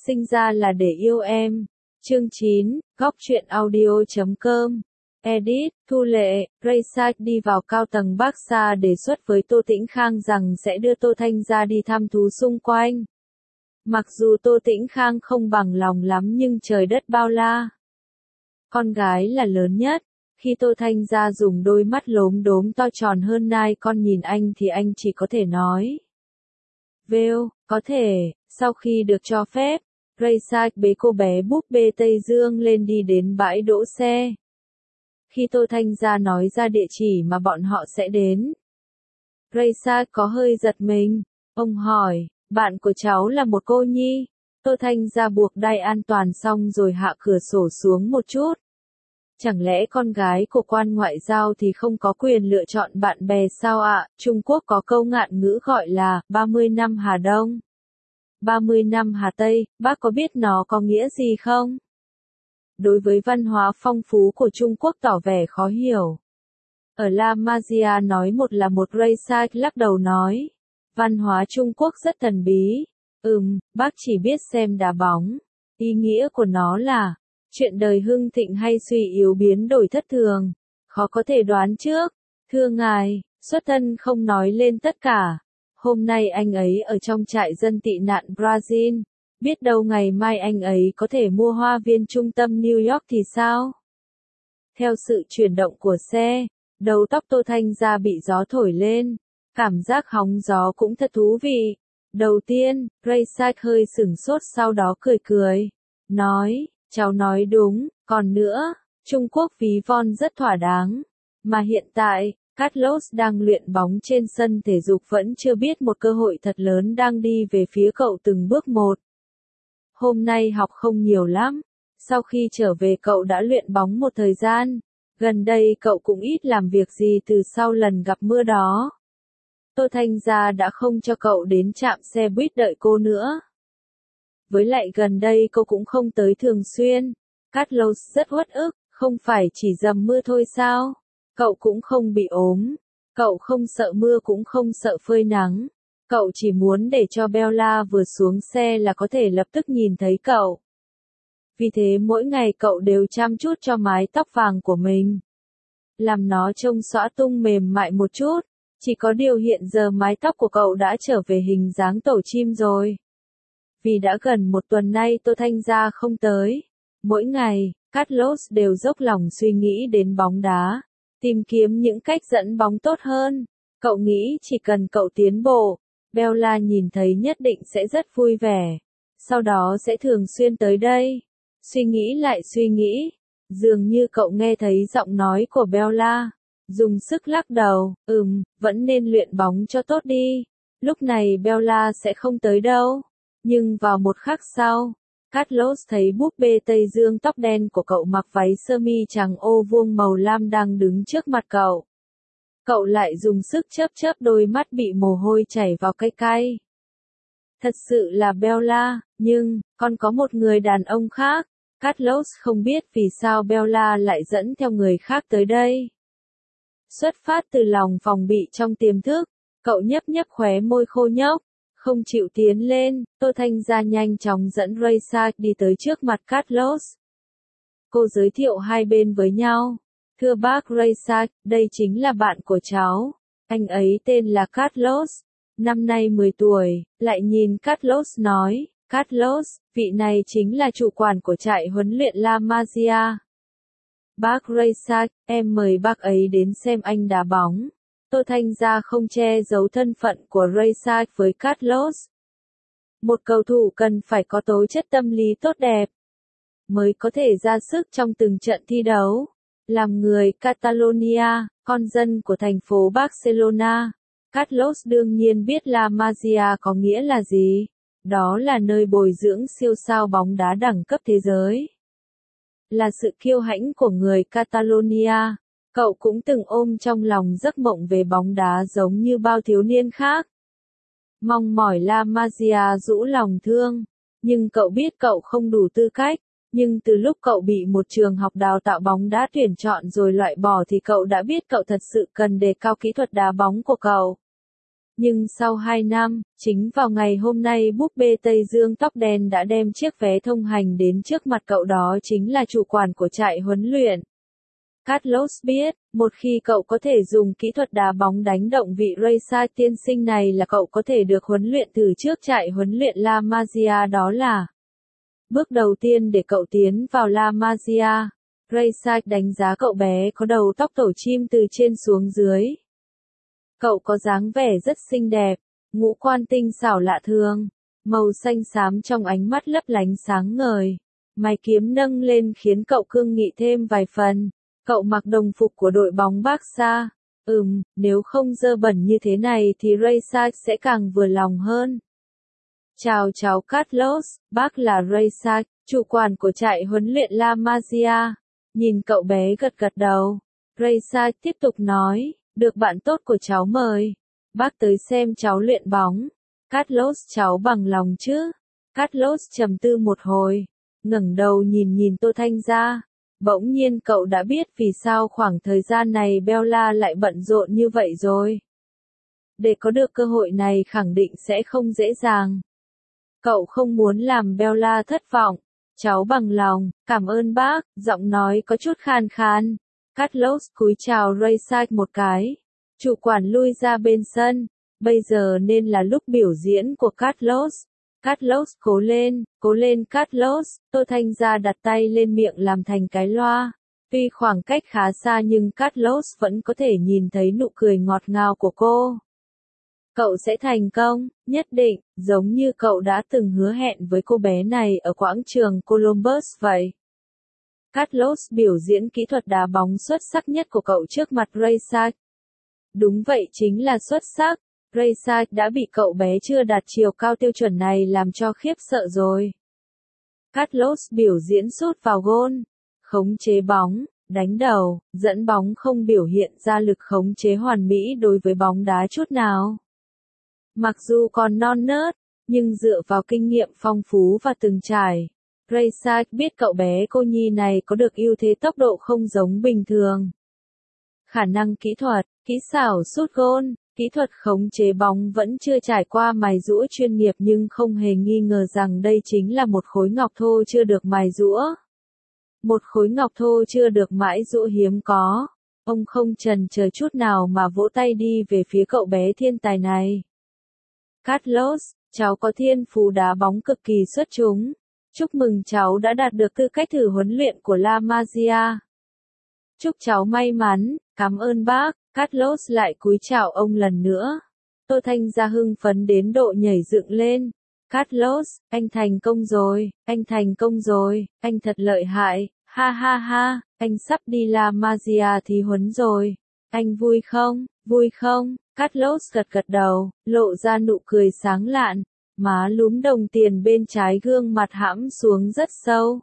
Sinh ra là để yêu em. Chương 9, góc truyện audio.com. Edit, Thu Lệ, Rayside đi vào cao tầng Barca đề xuất với Tô Tĩnh Khang rằng sẽ đưa Tô Thanh Gia đi thăm thú xung quanh. Mặc dù Tô Tĩnh Khang không bằng lòng lắm nhưng trời đất bao la. Con gái là lớn nhất. Khi Tô Thanh Gia dùng đôi mắt lốm đốm to tròn hơn nai con nhìn anh thì anh chỉ có thể nói. Vêu, có thể, sau khi được cho phép, Rayside bế cô bé búp bê Tây Dương lên đi đến bãi đỗ xe. Khi Tô Thanh Gia nói ra địa chỉ mà bọn họ sẽ đến, Rayside có hơi giật mình. Ông hỏi, bạn của cháu là một cô nhi? Tô Thanh Gia buộc đai an toàn xong rồi hạ cửa sổ xuống một chút. Chẳng lẽ con gái của quan ngoại giao thì không có quyền lựa chọn bạn bè sao ạ? Trung Quốc có câu ngạn ngữ gọi là 30 năm Hà Đông, 30 năm Hà Tây, bác có biết nó có nghĩa gì không? Đối với văn hóa phong phú của Trung Quốc tỏ vẻ khó hiểu. Ở La Masia nói một là một, Rayside lắc đầu nói. Văn hóa Trung Quốc rất thần bí. Bác chỉ biết xem đá bóng. Ý nghĩa của nó là chuyện đời hưng thịnh hay suy yếu biến đổi thất thường. Khó có thể đoán trước. Thưa ngài, xuất thân không nói lên tất cả. Hôm nay anh ấy ở trong trại dân tị nạn Brazil. Biết đâu ngày mai anh ấy có thể mua hoa viên trung tâm New York thì sao? Theo sự chuyển động của xe, đầu tóc Tô Thanh Gia bị gió thổi lên. Cảm giác hóng gió cũng thật thú vị. Đầu tiên, Rayside hơi sửng sốt sau đó cười cười. Nói, cháu nói đúng, còn nữa, Trung Quốc ví von rất thỏa đáng. Mà hiện tại, Carlos đang luyện bóng trên sân thể dục vẫn chưa biết một cơ hội thật lớn đang đi về phía cậu từng bước một. Hôm nay học không nhiều lắm. Sau khi trở về cậu đã luyện bóng một thời gian. Gần đây cậu cũng ít làm việc gì từ sau lần gặp mưa đó. Tô Thanh Gia đã không cho cậu đến trạm xe buýt đợi cô nữa. Với lại gần đây cô cũng không tới thường xuyên. Carlos rất uất ức, không phải chỉ dầm mưa thôi sao? Cậu cũng không bị ốm. Cậu không sợ mưa cũng không sợ phơi nắng. Cậu chỉ muốn để cho Bella vừa xuống xe là có thể lập tức nhìn thấy cậu. Vì thế mỗi ngày cậu đều chăm chút cho mái tóc vàng của mình. Làm nó trông xõa tung mềm mại một chút. Chỉ có điều hiện giờ mái tóc của cậu đã trở về hình dáng tổ chim rồi. Vì đã gần một tuần nay Tô Thanh Gia không tới. Mỗi ngày, Carlos đều dốc lòng suy nghĩ đến bóng đá. Tìm kiếm những cách dẫn bóng tốt hơn. Cậu nghĩ chỉ cần cậu tiến bộ, Bella nhìn thấy nhất định sẽ rất vui vẻ. Sau đó sẽ thường xuyên tới đây. Suy nghĩ lại suy nghĩ. Dường như cậu nghe thấy giọng nói của Bella. Dùng sức lắc đầu, vẫn nên luyện bóng cho tốt đi. Lúc này Bella sẽ không tới đâu. Nhưng vào một khắc sau, Carlos thấy búp bê Tây Dương tóc đen của cậu mặc váy sơ mi trắng ô vuông màu lam đang đứng trước mặt cậu. Cậu lại dùng sức chớp chớp đôi mắt bị mồ hôi chảy vào cay cay. Thật sự là Bella, nhưng, còn có một người đàn ông khác. Carlos không biết vì sao Bella lại dẫn theo người khác tới đây. Xuất phát từ lòng phòng bị trong tiềm thức, cậu nhấp nhấp khóe môi khô nhốc, không chịu tiến lên. Tô Thanh Gia nhanh chóng dẫn Rayside đi tới trước mặt Carlos. Cô giới thiệu hai bên với nhau. Thưa bác Rayside, đây chính là bạn của cháu. Anh ấy tên là Carlos, năm nay 10 tuổi. Lại nhìn Carlos nói, Carlos, vị này chính là chủ quản của trại huấn luyện La Masia. Bác Rayside, em mời bác ấy đến xem anh đá bóng. Tô Thanh Gia không che giấu thân phận của Rayside với Carlos. Một cầu thủ cần phải có tố chất tâm lý tốt đẹp, mới có thể ra sức trong từng trận thi đấu. Làm người Catalonia, con dân của thành phố Barcelona, Carlos đương nhiên biết La Masia có nghĩa là gì. Đó là nơi bồi dưỡng siêu sao bóng đá đẳng cấp thế giới. Là sự kiêu hãnh của người Catalonia. Cậu cũng từng ôm trong lòng giấc mộng về bóng đá giống như bao thiếu niên khác. Mong mỏi La Masia rũ lòng thương. Nhưng cậu biết cậu không đủ tư cách. Nhưng từ lúc cậu bị một trường học đào tạo bóng đá tuyển chọn rồi loại bỏ thì cậu đã biết cậu thật sự cần đề cao kỹ thuật đá bóng của cậu. Nhưng sau 2 năm, chính vào ngày hôm nay búp bê Tây Dương tóc đen đã đem chiếc vé thông hành đến trước mặt cậu, đó chính là chủ quản của trại huấn luyện. Carlos biết, một khi cậu có thể dùng kỹ thuật đá bóng đánh động vị Rayside tiên sinh này là cậu có thể được huấn luyện từ trước trại huấn luyện La Masia, đó là bước đầu tiên để cậu tiến vào La Masia. Rayside đánh giá cậu bé có đầu tóc tổ chim từ trên xuống dưới. Cậu có dáng vẻ rất xinh đẹp, ngũ quan tinh xảo lạ thường, màu xanh xám trong ánh mắt lấp lánh sáng ngời. Mày kiếm nâng lên khiến cậu cương nghị thêm vài phần. Cậu mặc đồng phục của đội bóng Barca. Nếu không dơ bẩn như thế này thì Rayside sẽ càng vừa lòng hơn. Chào cháu Carlos, bác là Rayside, chủ quản của trại huấn luyện La Masia. Nhìn cậu bé gật gật đầu. Rayside tiếp tục nói, được bạn tốt của cháu mời. Bác tới xem cháu luyện bóng. Carlos, cháu bằng lòng chứ? Carlos trầm tư một hồi, ngẩng đầu nhìn Tô Thanh Gia. Bỗng nhiên cậu đã biết vì sao khoảng thời gian này Bella lại bận rộn như vậy rồi. Để có được cơ hội này khẳng định sẽ không dễ dàng. Cậu không muốn làm Bella thất vọng. Cháu bằng lòng, cảm ơn bác, giọng nói có chút khan khan. Carlos cúi chào Rayside một cái. Chủ quản lui ra bên sân. Bây giờ nên là lúc biểu diễn của Carlos. Carlos cố lên Carlos. Tô Thanh Gia đặt tay lên miệng làm thành cái loa. Tuy khoảng cách khá xa nhưng Carlos vẫn có thể nhìn thấy nụ cười ngọt ngào của cô. Cậu sẽ thành công, nhất định, giống như cậu đã từng hứa hẹn với cô bé này ở quảng trường Columbus vậy. Carlos biểu diễn kỹ thuật đá bóng xuất sắc nhất của cậu trước mặt Rayside. Đúng vậy, chính là xuất sắc. Rayside đã bị cậu bé chưa đạt chiều cao tiêu chuẩn này làm cho khiếp sợ rồi. Carlos biểu diễn sút vào gôn, khống chế bóng, đánh đầu, dẫn bóng, không biểu hiện ra lực khống chế hoàn mỹ đối với bóng đá chút nào. Mặc dù còn non nớt, nhưng dựa vào kinh nghiệm phong phú và từng trải, Rayside biết cậu bé cô nhi này có được ưu thế tốc độ không giống bình thường. Khả năng kỹ thuật, kỹ xảo sút gôn, kỹ thuật khống chế bóng vẫn chưa trải qua mài giũa chuyên nghiệp, nhưng không hề nghi ngờ rằng đây chính là một khối ngọc thô chưa được mài giũa. Một khối ngọc thô chưa được mãi giũa hiếm có. Ông không chần chờ chút nào mà vỗ tay đi về phía cậu bé thiên tài này. Carlos, cháu có thiên phú đá bóng cực kỳ xuất chúng. Chúc mừng cháu đã đạt được tư cách thử huấn luyện của La Masia. Chúc cháu may mắn, cảm ơn bác. Carlos lại cúi chào ông lần nữa. Tô Thanh Gia hưng phấn đến độ nhảy dựng lên. Carlos, anh thành công rồi, anh thành công rồi, anh thật lợi hại, ha ha ha, anh sắp đi La Masia thi huấn rồi. Anh vui không, vui không? Carlos gật gật đầu, lộ ra nụ cười sáng lạn, má lúm đồng tiền bên trái gương mặt hãm xuống rất sâu.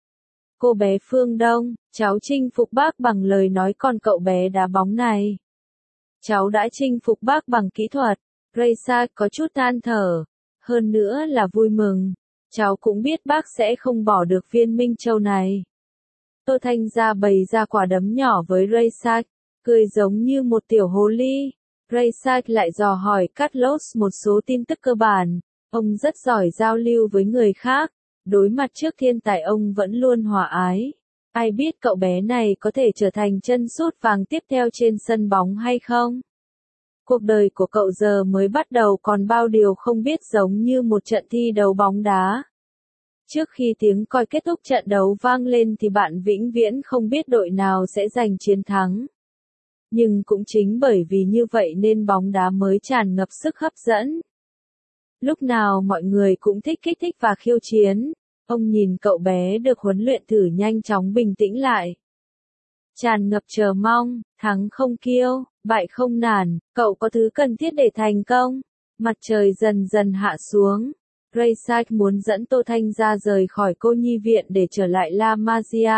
Cô bé Phương Đông, cháu chinh phục bác bằng lời nói, còn cậu bé đá bóng này. Cháu đã chinh phục bác bằng kỹ thuật. Rayside có chút than thở, hơn nữa là vui mừng. Cháu cũng biết bác sẽ không bỏ được viên Minh Châu này. Tô Thanh Gia bày ra quả đấm nhỏ với Rayside, cười giống như một tiểu hồ ly. Rayside lại dò hỏi Carlos một số tin tức cơ bản. Ông rất giỏi giao lưu với người khác. Đối mặt trước thiên tài ông vẫn luôn hòa ái. Ai biết cậu bé này có thể trở thành chân sút vàng tiếp theo trên sân bóng hay không? Cuộc đời của cậu giờ mới bắt đầu, còn bao điều không biết, giống như một trận thi đấu bóng đá. Trước khi tiếng còi kết thúc trận đấu vang lên thì bạn vĩnh viễn không biết đội nào sẽ giành chiến thắng. Nhưng cũng chính bởi vì như vậy nên bóng đá mới tràn ngập sức hấp dẫn. Lúc nào mọi người cũng thích kích thích và khiêu chiến. Ông nhìn cậu bé được huấn luyện thử nhanh chóng bình tĩnh lại. Tràn ngập chờ mong, thắng không kiêu, bại không nản, cậu có thứ cần thiết để thành công. Mặt trời dần dần hạ xuống. Rayside muốn dẫn Tô Thanh Gia rời khỏi cô nhi viện để trở lại La Masia.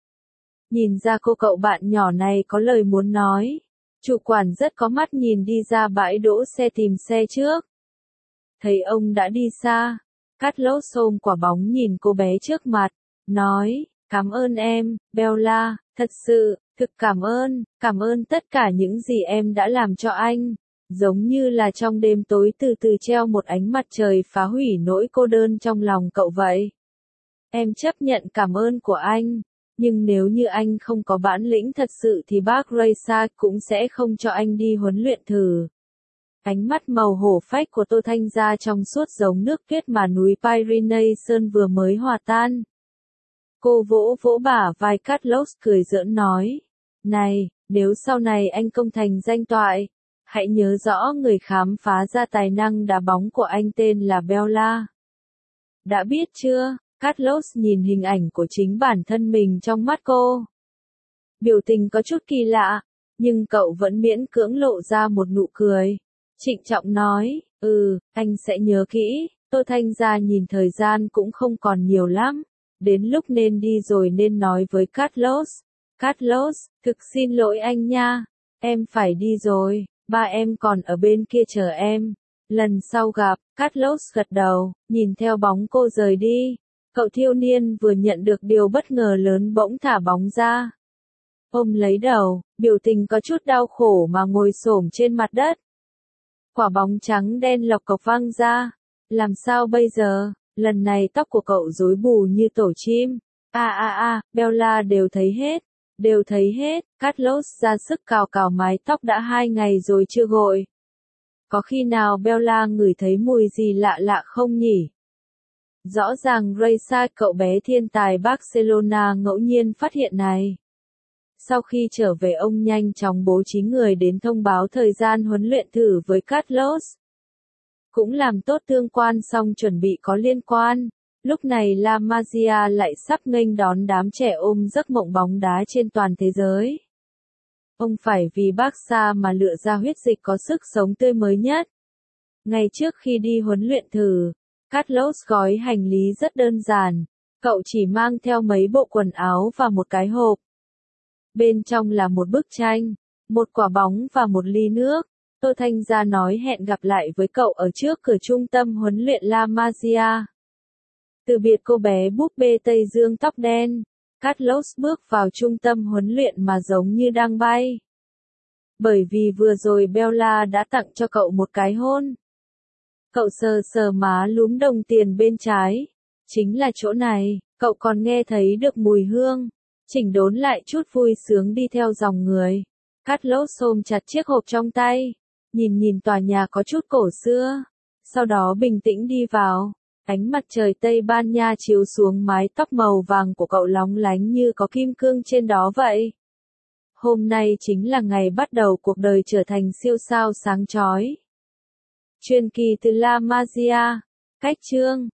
Nhìn ra cô cậu bạn nhỏ này có lời muốn nói. Chủ quản rất có mắt nhìn đi ra bãi đỗ xe tìm xe trước. Thấy ông đã đi xa, Carlos ôm quả bóng nhìn cô bé trước mặt, nói, cảm ơn em, Bella, thật sự, thực cảm ơn tất cả những gì em đã làm cho anh. Giống như là trong đêm tối từ từ treo một ánh mặt trời phá hủy nỗi cô đơn trong lòng cậu vậy. Em chấp nhận cảm ơn của anh, nhưng nếu như anh không có bản lĩnh thật sự thì bác Rayside cũng sẽ không cho anh đi huấn luyện thử. Ánh mắt màu hổ phách của Tô Thanh Gia trong suốt giống nước tuyết mà núi Pyrenees Sơn vừa mới hòa tan. Cô vỗ vỗ bả vai Carlos cười giỡn nói. Này, nếu sau này anh công thành danh toại, hãy nhớ rõ người khám phá ra tài năng đá bóng của anh tên là Bella. Đã biết chưa? Carlos nhìn hình ảnh của chính bản thân mình trong mắt cô. Biểu tình có chút kỳ lạ, nhưng cậu vẫn miễn cưỡng lộ ra một nụ cười. Trịnh trọng nói, anh sẽ nhớ kỹ. Tô Thanh Gia nhìn thời gian cũng không còn nhiều lắm. Đến lúc nên đi rồi nên nói với Carlos. Carlos, thực xin lỗi anh nha. Em phải đi rồi, ba em còn ở bên kia chờ em. Lần sau gặp, Carlos gật đầu, nhìn theo bóng cô rời đi. Cậu thiếu niên vừa nhận được điều bất ngờ lớn bỗng thả bóng ra. Ôm lấy đầu, biểu tình có chút đau khổ mà ngồi xổm trên mặt đất. Quả bóng trắng đen lọc cọc văng ra. Làm sao bây giờ? Lần này tóc của cậu rối bù như tổ chim. Bella đều thấy hết. Carlos ra sức cào cào mái tóc đã 2 ngày rồi chưa gội. Có khi nào Bella ngửi thấy mùi gì lạ lạ không nhỉ? Rõ ràng Rayside cậu bé thiên tài Barcelona ngẫu nhiên phát hiện này. Sau khi trở về ông nhanh chóng bố trí người đến thông báo thời gian huấn luyện thử với Carlos. Cũng làm tốt tương quan xong chuẩn bị có liên quan. Lúc này La Masia lại sắp nghênh đón đám trẻ ôm giấc mộng bóng đá trên toàn thế giới. Ông phải vì Barca mà lựa ra huyết dịch có sức sống tươi mới nhất. Ngày trước khi đi huấn luyện thử, Carlos gói hành lý rất đơn giản. Cậu chỉ mang theo mấy bộ quần áo và một cái hộp. Bên trong là một bức tranh, một quả bóng và một ly nước. Tô Thanh Gia nói hẹn gặp lại với cậu ở trước cửa trung tâm huấn luyện La Masia. Từ biệt cô bé búp bê Tây Dương tóc đen, Carlos bước vào trung tâm huấn luyện mà giống như đang bay. Bởi vì vừa rồi Bella đã tặng cho cậu một cái hôn. Cậu sờ sờ má lúm đồng tiền bên trái. Chính là chỗ này, cậu còn nghe thấy được mùi hương. Chỉnh đốn lại chút vui sướng đi theo dòng người. Carlos ôm chặt chiếc hộp trong tay. Nhìn tòa nhà có chút cổ xưa. Sau đó bình tĩnh đi vào. Ánh mặt trời Tây Ban Nha chiếu xuống mái tóc màu vàng của cậu lóng lánh như có kim cương trên đó vậy. Hôm nay chính là ngày bắt đầu cuộc đời trở thành siêu sao sáng chói. Truyền kỳ từ La Masia. Cách chương